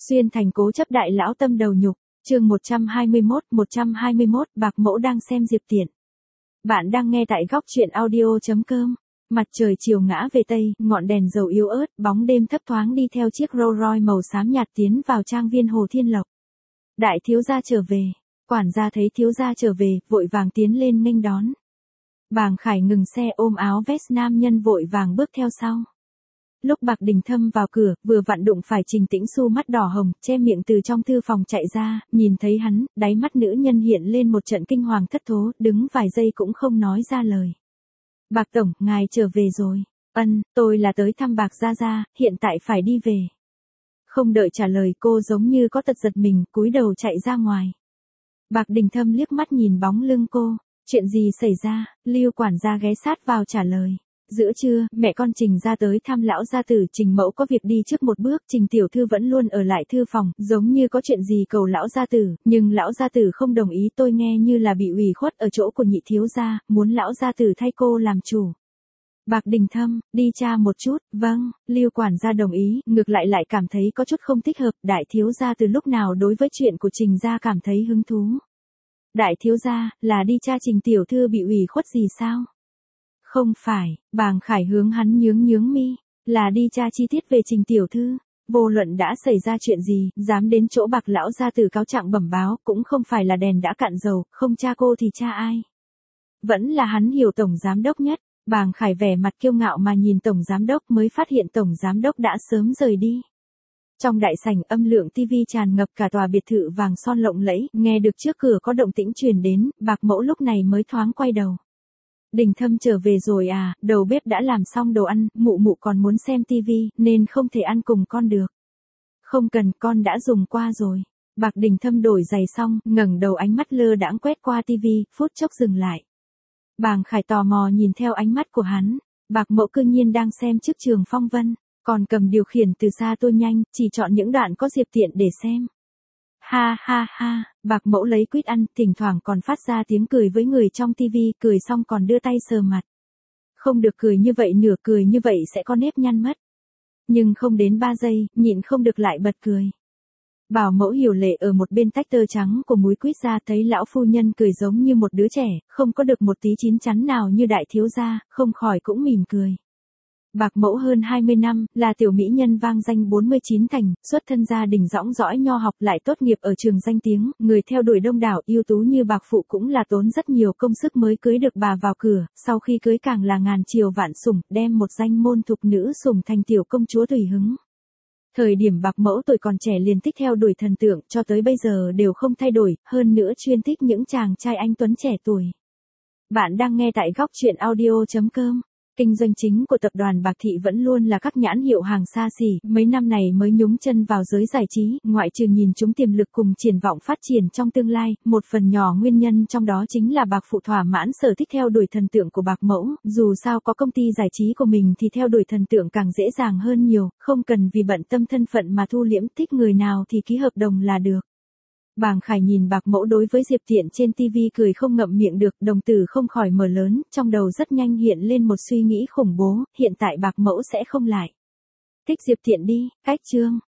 Xuyên thành cố chấp đại lão tâm đầu nhục, chương 121, Bạc Mẫu đang xem Diệp Tiện. Bạn đang nghe tại góc truyện audio.com. Mặt trời chiều ngã về Tây, ngọn đèn dầu yếu ớt, bóng đêm thấp thoáng đi theo chiếc Rolls Royce màu xám nhạt tiến vào trang viên Hồ Thiên Lộc. Đại thiếu gia trở về, quản gia thấy thiếu gia trở về, vội vàng tiến lên nghênh đón. Bàng Khải ngừng xe ôm áo vest nam nhân vội vàng bước theo sau. Lúc Bạc Đình Thâm vào cửa, vừa vặn đụng phải Trình Tĩnh Xu mắt đỏ hồng, che miệng từ trong thư phòng chạy ra, nhìn thấy hắn, đáy mắt nữ nhân hiện lên một trận kinh hoàng thất thố, đứng vài giây cũng không nói ra lời. Bạc tổng, ngài trở về rồi. Tôi là tới thăm Bạc gia gia, hiện tại phải đi về. Không đợi trả lời cô giống như có tật giật mình, cúi đầu chạy ra ngoài. Bạc Đình Thâm liếc mắt nhìn bóng lưng cô, chuyện gì xảy ra, Lưu quản gia ghé sát vào trả lời. Giữa trưa, mẹ con Trình ra tới thăm lão gia tử, Trình mẫu có việc đi trước một bước, Trình tiểu thư vẫn luôn ở lại thư phòng, giống như có chuyện gì cầu lão gia tử, nhưng lão gia tử không đồng ý, tôi nghe như là bị ủy khuất ở chỗ của nhị thiếu gia, muốn lão gia tử thay cô làm chủ. Bạc Đình Thâm, đi tra một chút, vâng, Lưu quản gia đồng ý, ngược lại cảm thấy có chút không thích hợp, đại thiếu gia từ lúc nào đối với chuyện của Trình gia cảm thấy hứng thú. Đại thiếu gia, là đi tra Trình tiểu thư bị ủy khuất gì sao? Không phải, Bàng Khải hướng hắn nhướng mi, là đi tra chi tiết về Trình tiểu thư. Vô luận đã xảy ra chuyện gì, dám đến chỗ Bạc lão gia tử cáo trạng bẩm báo, cũng không phải là đèn đã cạn dầu, không tra cô thì tra ai. Vẫn là hắn hiểu tổng giám đốc nhất. Bàng Khải vẻ mặt kiêu ngạo mà nhìn tổng giám đốc, mới phát hiện tổng giám đốc đã sớm rời đi. Trong đại sảnh, âm lượng tivi tràn ngập cả tòa biệt thự vàng son lộng lẫy, nghe được trước cửa có động tĩnh truyền đến, Bạc Mẫu lúc này mới thoáng quay đầu. Đình Thâm trở về rồi à, đầu bếp đã làm xong đồ ăn, mụ còn muốn xem tivi, nên không thể ăn cùng con được. Không cần, con đã dùng qua rồi. Bạc Đình Thâm đổi giày xong, ngẩng đầu, ánh mắt lơ đãng quét qua tivi, phút chốc dừng lại. Bàng Khải tò mò nhìn theo ánh mắt của hắn, Bạc Mẫu cư nhiên đang xem trước Trường Phong Vân, còn cầm điều khiển từ xa tua nhanh, chỉ chọn những đoạn có Diệp Tiện để xem. Ha ha ha, Bạc Mẫu lấy quýt ăn, thỉnh thoảng còn phát ra tiếng cười với người trong tivi, cười xong còn đưa tay sờ mặt. Không được cười như vậy, nửa cười như vậy sẽ có nếp nhăn mất. Nhưng không đến 3 giây, nhịn không được lại bật cười. Bảo mẫu Hiểu Lệ ở một bên tách tơ trắng của múi quýt ra, thấy lão phu nhân cười giống như một đứa trẻ, không có được một tí chín chắn nào như đại thiếu gia, không khỏi cũng mỉm cười. Bạc Mẫu hơn 20 năm, là tiểu mỹ nhân vang danh 49 thành, xuất thân gia đình dõng dõi nho học, lại tốt nghiệp ở trường danh tiếng, người theo đuổi đông đảo, ưu tú như Bạc phụ cũng là tốn rất nhiều công sức mới cưới được bà vào cửa, sau khi cưới càng là ngàn chiều vạn sủng, đem một danh môn thục nữ sủng thành tiểu công chúa tùy hứng. Thời điểm Bạc Mẫu tuổi còn trẻ liền thích theo đuổi thần tượng, cho tới bây giờ đều không thay đổi, hơn nữa chuyên thích những chàng trai anh tuấn trẻ tuổi. Bạn đang nghe tại góc truyện audio.com. Kinh doanh chính của tập đoàn Bạc Thị vẫn luôn là các nhãn hiệu hàng xa xỉ, mấy năm này mới nhúng chân vào giới giải trí, ngoại trừ nhìn chúng tiềm lực cùng triển vọng phát triển trong tương lai, một phần nhỏ nguyên nhân trong đó chính là Bạc phụ thỏa mãn sở thích theo đuổi thần tượng của Bạc Mẫu, dù sao có công ty giải trí của mình thì theo đuổi thần tượng càng dễ dàng hơn nhiều, không cần vì bận tâm thân phận mà thu liễm, thích người nào thì ký hợp đồng là được. Bàng Khải nhìn Bạc Mẫu đối với Diệp Tiện trên tivi cười không ngậm miệng được, đồng tử không khỏi mở lớn, trong đầu rất nhanh hiện lên một suy nghĩ khủng bố, hiện tại Bạc Mẫu sẽ không lại thích Diệp Tiện đi, cách chương.